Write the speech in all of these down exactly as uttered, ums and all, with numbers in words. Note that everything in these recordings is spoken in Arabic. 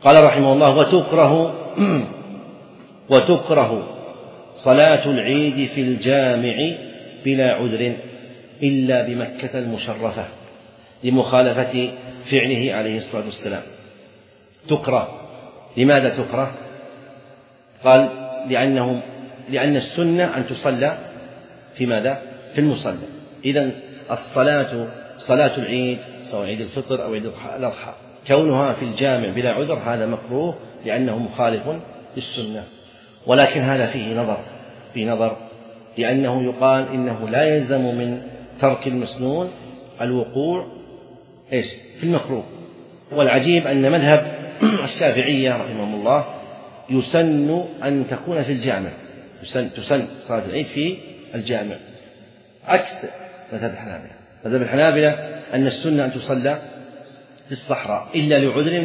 قال رحمه الله: وتكره وتكره صلاة العيد في الجامع بلا عذر إلا بمكة المشرفة لمخالفة فعله عليه الصلاة والسلام. تكره. لماذا تكره؟ قال: لأنه لأن السنة أن تصلى في ماذا؟ في المصلى. إذن الصلاة صلاة العيد سواء عيد الفطر أو عيد الأضحى كونها في الجامع بلا عذر هذا مكروه لأنه مخالف للسنة. ولكن هذا فيه نظر في نظر لأنه يقال إنه لا يلزم من ترك المسنون الوقوع إيش في المكروه. والعجيب أن مذهب الشافعية رحمهم الله يسن أن تكون في الجامع، يسن تسن صلاة العيد في الجامع عكس مذهب الحنابلة. مذهب الحنابلة أن السنة أن تصلى في الصحراء إلا لعذر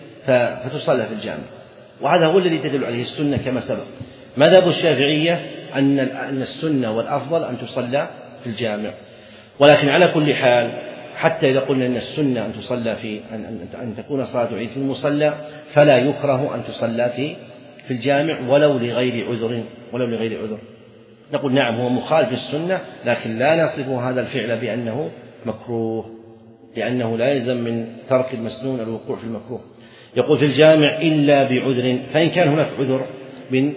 فتصلى في الجامع، وهذا هو الذي تدل عليه السنة كما سبق. مذهب الشافعية أن أن السنة والأفضل أن تصلى في الجامع. ولكن على كل حال حتى إذا قلنا أن السنة أن تصلى في أن, أن تكون صلاة العيد في المصلى فلا يكره أن تصلى في في الجامع ولو لغير عذر ولو لغير عذر. نقول نعم هو مخالف للسنة، لكن لا نصف هذا الفعل بأنه مكروه لأنه لا يلزم من ترك المسنون الوقوع في المكروه. يقول في الجامع إلا بعذر، فإن كان هناك عذر من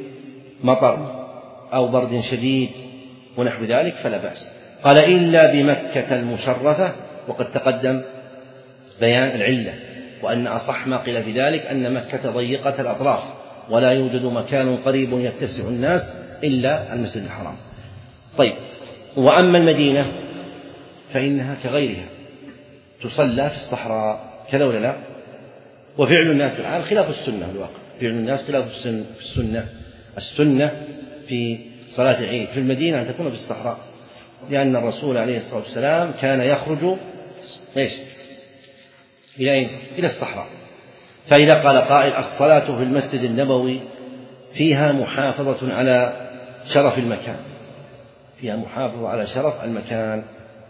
مطر أو برد شديد ونحو ذلك فلا بأس. قال: إلا بمكة المشرفة، وقد تقدم بيان العلة، وأن أصح ما قيل في ذلك أن مكة ضيقة الأطراف ولا يوجد مكان قريب يتسع الناس إلا المسجد الحرام. طيب، وأما المدينة فإنها كغيرها تصلى في الصحراء كذا ولا لا؟ وفعل الناس الآن خلاف السنة الواقع، فعل الناس خلاف السنة. السنة في صلاة العيد في المدينة أن تكون في الصحراء، لأن الرسول عليه الصلاة والسلام كان يخرج إيش؟ إلى أين؟ إلى الصحراء. فإذا قال قائل: الصلاة في المسجد النبوي فيها محافظة على شرف المكان، فيها محافظة على شرف المكان،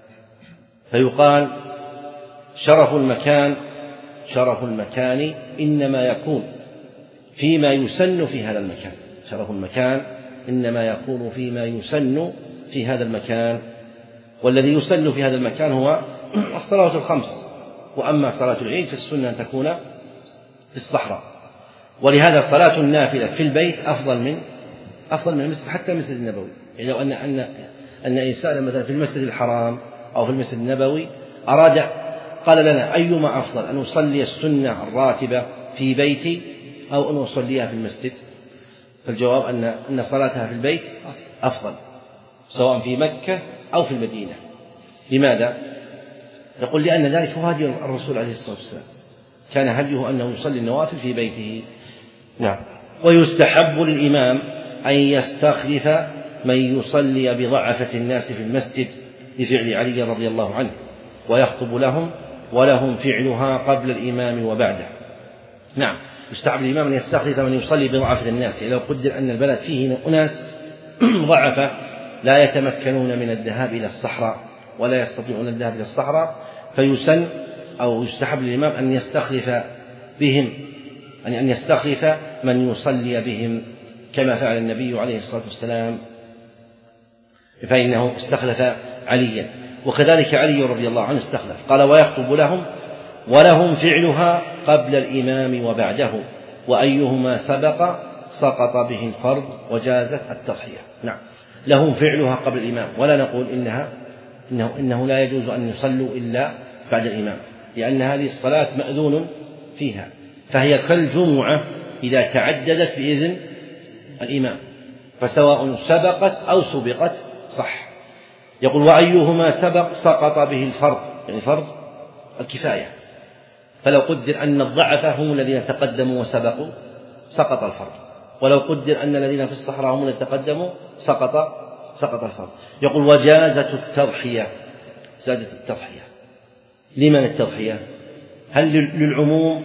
فيقال: شرف المكان شرف المكان إنما يكون فيما يسن في هذا المكان، شرف المكان إنما يكون فيما يسن في هذا المكان، والذي يسن في هذا المكان هو الصلوات الخمس. وأما صلاة العيد فالسنة أن تكون في الصحراء. ولهذا صلاة النافلة في البيت أفضل من أفضل من المسجد، حتى المسجد النبوي. يعني لو أن أن أن إنسان مثلا في المسجد الحرام أو في المسجد النبوي أراد قال لنا: أيما أفضل، أن أصلي السنة الراتبة في بيتي أو أن أصليها في المسجد؟ فالجواب أن أن صلاتها في البيت أفضل، سواء في مكة أو في المدينة. لماذا؟ يقول: لأن ذلك هو هدي الرسول عليه الصلاة والسلام، كان هديه أنه يصلي النوافل في بيته. نعم. ويستحب للإمام أن يستخلف من يصلي بضعفة الناس في المسجد لفعل علي رضي الله عنه، ويخطب لهم ولهم فعلها قبل الإمام وبعده. نعم، يستحب للإمام أن يستخلف من يصلي بضعفة الناس. يعني لو قدر أن البلد فيه أناس ضعفة لا يتمكنون من الذهاب إلى الصحراء ولا يستطيعون الذهاب إلى الصحراء، فيسن أو يستحب للإمام أن يستخلف بهم أن يستخلف من يصلي بهم كما فعل النبي عليه الصلاة والسلام، فإنه استخلف عليا. وكذلك علي رضي الله عنه استخلف، قال: ويخطب لهم ولهم فعلها قبل الإمام وبعده، وأيهما سبق سقط به الفرض وجازت التضحية. نعم، لهم فعلها قبل الإمام، ولا نقول إنها إنه, إنه لا يجوز أن يصلوا إلا بعد الإمام، لأن هذه الصلاة مأذون فيها، فهي كالجمعة إذا تعددت بإذن الإمام، فسواء سبقت أو سبقت صح. يقول: وأيهما سبق سقط به الفرض، يعني فرض الكفاية. فلو قدر أن الضعف هم الذين تقدموا وسبقوا سقط الفرض، ولو قدر أن الذين في الصحراء هم الذين تقدموا سقط سقط الفرض. يقول: وجازت التضحية، جازت التضحية. لمن التضحية؟ هل للعموم؟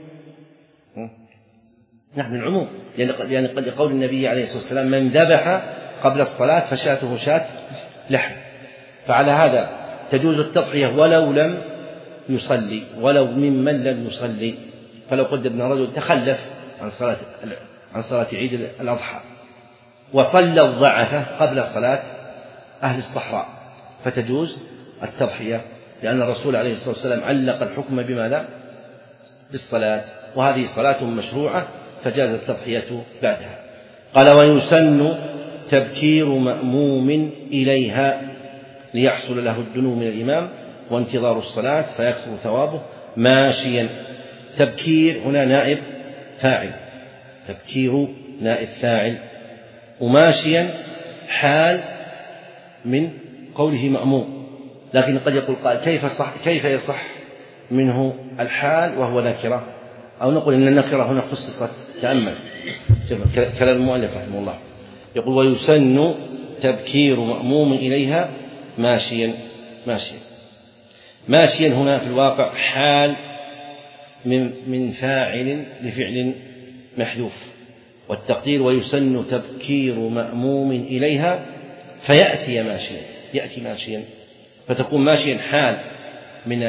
نعم للعموم، لأن لقول النبي عليه الصلاة والسلام: من ذبح قبل الصلاة فشاته شاة لحم. فعلى هذا تجوز التضحية ولو لم يصلي، ولو ممن لم يصلي، فلو قدر أن رجل تخلف عن صلاة عن صلاة عيد الأضحى وصلى الضعفة قبل صلاة أهل الصحراء فتجوز التضحية، لأن الرسول عليه الصلاة والسلام علق الحكم بماذا؟ بالصلاة، وهذه صلاة مشروعة فجاز التضحية بعدها. قال: ويسن تبكير مأموم إليها ليحصل له الدنو من الإمام وانتظار الصلاة فيكثر ثوابه ماشيا. تبكير هنا نائب فاعل، تبكير نائب فاعل، وماشيا حال من قوله مأموم. لكن قد يقول قال: كيف صح كيف يصح منه الحال وهو نكرة؟ أو نقول إن النكرة هنا خصصت. تأمل كلام المؤلف رحمه الله، يقول: ويسن تبكير مأموم إليها ماشيا. ماشيا ماشيا هنا في الواقع حال من من فاعل لفعل محذوف، والتقدير: ويسن تبكير مأموم إليها فيأتي ماشيا، يأتي ماشيا، فتكون ماشيا حال من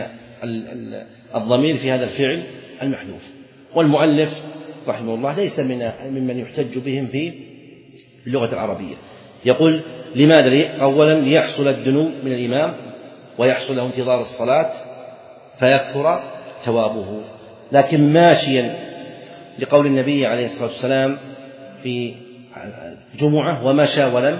الضمير في هذا الفعل المحذوف. والمؤلف رحمه الله ليس من ممن يحتج بهم في اللغة العربية. يقول: لماذا؟ أولا ليحصل الدنو من الإمام ويحصل له انتظار الصلاة فيكثر ثوابه. لكن ماشيا لقول النبي عليه الصلاة والسلام في جمعة: ومشى ولم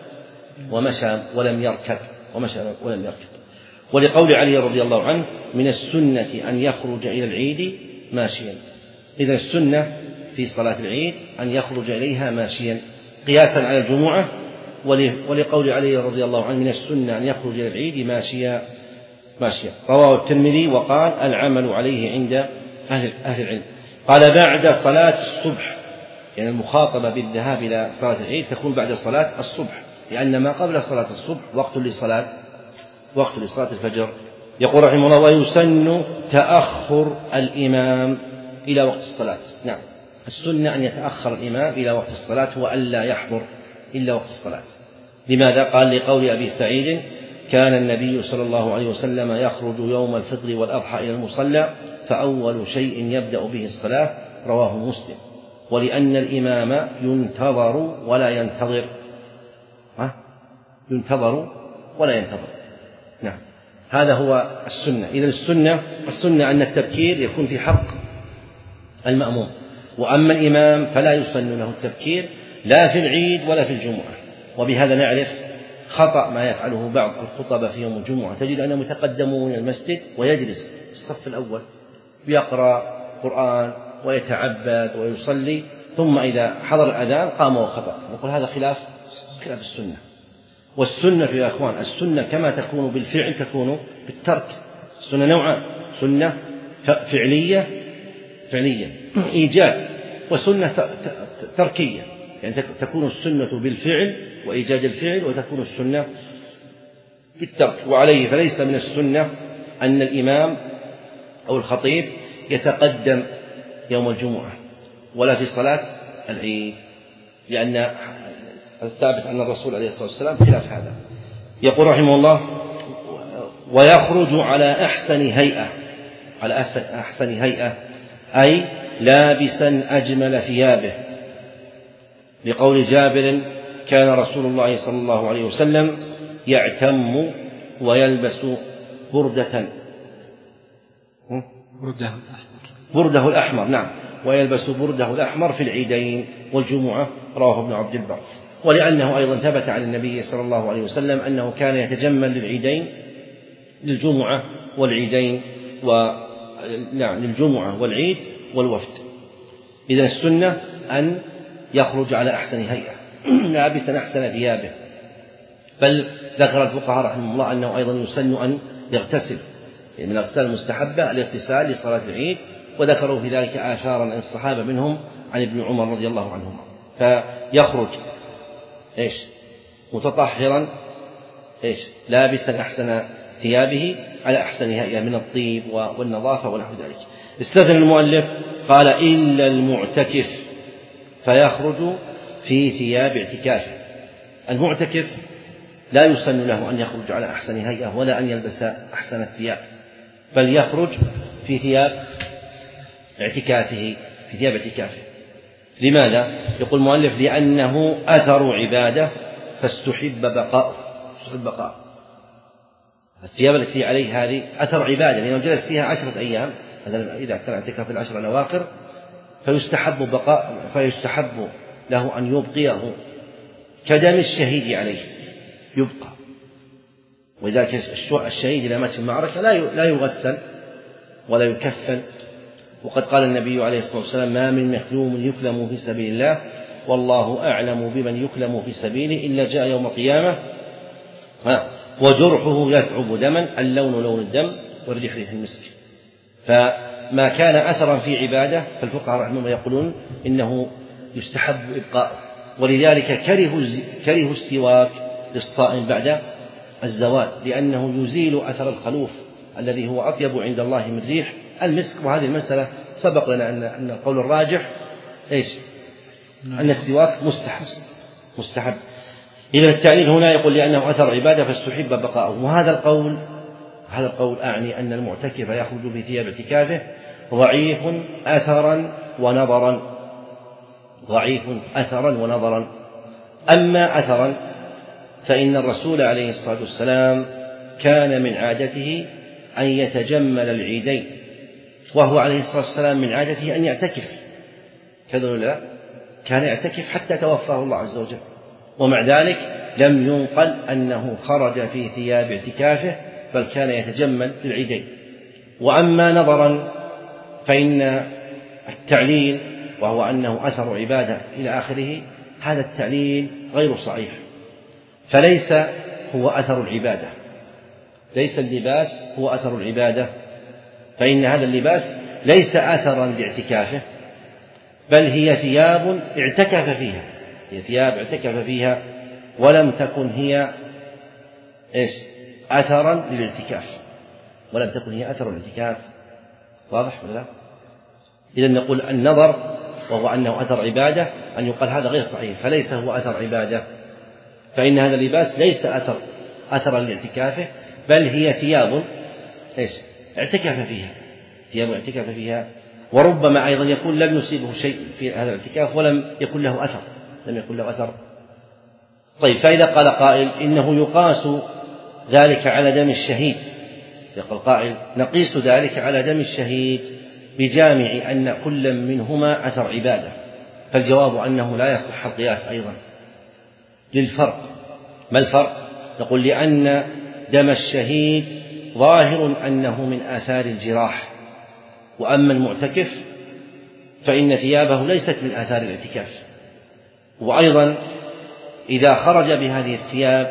ومشى ولم يركب ومشى ولم يركب. ولقول علي رضي الله عنه: من السنة أن يخرج إلى العيد ماشيا. إذا السنة في صلاة العيد أن يخرج إليها ماشيا قياسا على الجمعة. ولقول علي رضي الله عنه: من السنة أن يخرج إلى العيد ماشيا ماشيا. رواه الترمذي وقال: العمل عليه عند أهل العلم. قال: بعد صلاة الصبح، يعني المخاطبة بالذهاب إلى صلاة العيد تكون بعد صلاة الصبح، لأن ما قبل صلاة الصبح وقت لصلاة وقت لصلاة الفجر. يقول رحمه الله: ويسن تأخر الإمام إلى وقت الصلاة. نعم، السنة أن يتأخر الإمام إلى وقت الصلاة وألا يحضر إلا وقت الصلاة. لماذا؟ قال: لقول أبي سعيد: كان النبي صلى الله عليه وسلم يخرج يوم الفطر والأضحى إلى المصلى فأول شيء يبدأ به الصلاة. رواه مسلم. ولأن الإمام ينتظر ولا ينتظر. ها؟ ينتظر ولا ينتظر. نعم، هذا هو السنة. إذن السنة السنة أن التبكير يكون في حق المأموم، وأما الإمام فلا يسن له التبكير لا في العيد ولا في الجمعة. وبهذا نعرف خطأ ما يفعله بعض الخطبة في يوم الجمعة. تجد أنهم يتقدمون إلى المسجد ويجلس في الصف الأول يقرأ قرآن ويتعبد ويصلي، ثم إذا حضر الأذان قام وخطب. نقول هذا خلاف خلاف السنة. والسنة يا أخوان، السنة كما تكون بالفعل تكون بالترك. السنة نوعان: سنة فعلية فعلية إيجاد، وسنة تركية، يعني تكون السنة بالفعل وإيجاد الفعل، وتكون السنة بالترك. وعليه فليس من السنة أن الإمام أو الخطيب يتقدم يوم الجمعة ولا في صلاة العيد، لأن الثابت أن الرسول عليه الصلاة والسلام خلاف هذا. يقول رحمه الله: ويخرج على أحسن هيئة. على أحسن هيئة أي لابسا أجمل ثيابه، لقول جابر: كان رسول الله صلى الله عليه وسلم يعتم ويلبس بردة برده الأحمر برده الأحمر نعم ويلبس برده الأحمر في العيدين والجمعة. رواه ابن عبد البر. ولأنه أيضا ثبت عن النبي صلى الله عليه وسلم أنه كان يتجمل للعيدين، للجمعة والعيدين و نعم للجمعة والعيد والوفد. إذا السنة أن يخرج على أحسن هيئة لابسا أحسن ثيابه. بل ذكر الفقهاء رحمه الله أنه أيضا يسن أن يغتسل، يعني من الأغسال المستحبة الاغتسال لصلاة العيد، وذكروا في ذلك آثارا عن الصحابة منهم عن ابن عمر رضي الله عنهما. فيخرج إيش متطهرا إيش لابسا أحسن ثيابه على أحسن هيئة من الطيب والنظافة ونحو ذلك. استثنى المؤلف قال: إلا المعتكف فيخرج في ثياب اعتكافه. المعتكف لا يسن له أن يخرج على أحسن هيئة ولا أن يلبس أحسن الثياب، بل يخرج في ثياب اعتكافه في ثياب اعتكافه. لماذا؟ يقول المؤلف لأنه أثر عبادة فاستحب بقاؤه. استحب بقاؤه. الثياب التي عليه هذه أثر عبادة، لأنه جلس فيها عشرة أيام، إذا كان اعتكاف العشر الأواخر فيستحب بقاء فيستحب له أن يبقيه كدم الشهيد عليه يبقى. وإذا الشهيد إذا مات في المعركة لا يغسل ولا يكفن. وقد قال النبي عليه الصلاة والسلام ما من مكلوم يكلم في سبيل الله والله أعلم بمن يكلم في سبيله إلا جاء يوم القيامة وجرحه يثعب دما اللون لون الدم والريح ريح المسك. فما كان أثرا في عبادة فالفقهاء رحمهم الله يقولون إنه يستحب إبقاءه. ولذلك كرهوا كرهوا السواك للصائم بعد الزوال، لأنه يزيل أثر الخلوف الذي هو أطيب عند الله من ريح المسك. وهذه المسألة سبق لنا أن أن القول الراجح إيش؟ أن السواك مستحب مستحب. إذا التعليل هنا يقول لأنه أثر عبادة فاستحب بقاؤه. وهذا القول هذا القول أعني أن المعتكف يخرج في ثياب اعتكافه ضعيف أثرا ونظرا ضعيف أثرا ونظرا. أما أثرا فإن الرسول عليه الصلاة والسلام كان من عادته أن يتجمل العيدين، وهو عليه الصلاة والسلام من عادته أن يعتكف كذا ولا لا؟ كان يعتكف حتى توفاه الله عز وجل، ومع ذلك لم ينقل أنه خرج في ثياب اعتكافه بل كان يتجمل للعيدين. وأما نظرا فإن التعليل وهو أنه أثر عبادة إلى آخره هذا التعليل غير صحيح، فليس هو أثر العبادة، ليس اللباس هو أثر العبادة، فإن هذا اللباس ليس أثرا لاعتكافه بل هي ثياب اعتكف فيها هي ثياب اعتكف فيها ولم تكن هي إيش؟ أثرا للاعتكاف ولم تكن هي أثر الاعتكاف. واضح ولا لا؟ إذن نقول النظر وهو أنه أثر عبادة أن يقال هذا غير صحيح، فليس هو أثر عبادة، فإن هذا اللباس ليس أثر أثرا لاعتكافه بل هي ثياب إيش؟ اعتكف فيها ثياب اعتكف فيها. وربما أيضا يكون لم يصيبه شيء في هذا الاعتكاف ولم يكن له أثر لم يكن له أثر. طيب، فإذا قال قائل إنه يقاس ذلك على دم الشهيد، يقول قائل نقيس ذلك على دم الشهيد بجامع أن كل منهما أثر عبادة، فالجواب أنه لا يصح القياس أيضا للفرق. ما الفرق؟ نقول لأن دم الشهيد ظاهر أنه من آثار الجراح، وأما المعتكف فإن ثيابه ليست من آثار الاعتكاف. وأيضا إذا خرج بهذه الثياب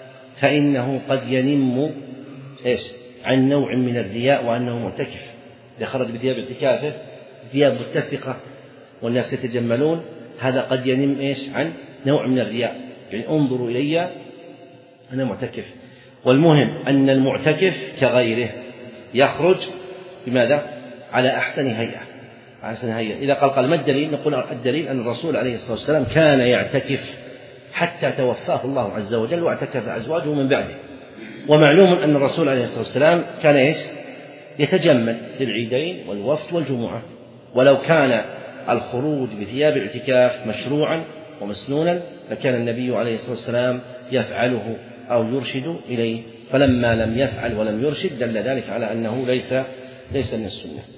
فإنه قد ينم إيش؟ عن نوع من الرياء وأنه معتكف. إذا خرج بثياب اعتكافه ثياب متسقة والناس يتجملون هذا قد ينم إيش؟ عن نوع من الرياء، يعني انظروا إلي أنا معتكف. والمهم أن المعتكف كغيره يخرج بماذا؟ على أحسن هيئة أحسن هيئة. إذا قال قال ما الدليل؟ نقول الدليل أن الرسول عليه الصلاة والسلام كان يعتكف حتى توفاه الله عز وجل واعتكف أزواجه من بعده. ومعلوم أن الرسول عليه الصلاة والسلام كان إيش؟ يتجمل للعيدين والوفد والجمعة. ولو كان الخروج بثياب الاعتكاف مشروعا ومسنونا لكان النبي عليه الصلاة والسلام يفعله أو يرشد إليه، فلما لم يفعل ولم يرشد دل ذلك على أنه ليس ليس من السنة.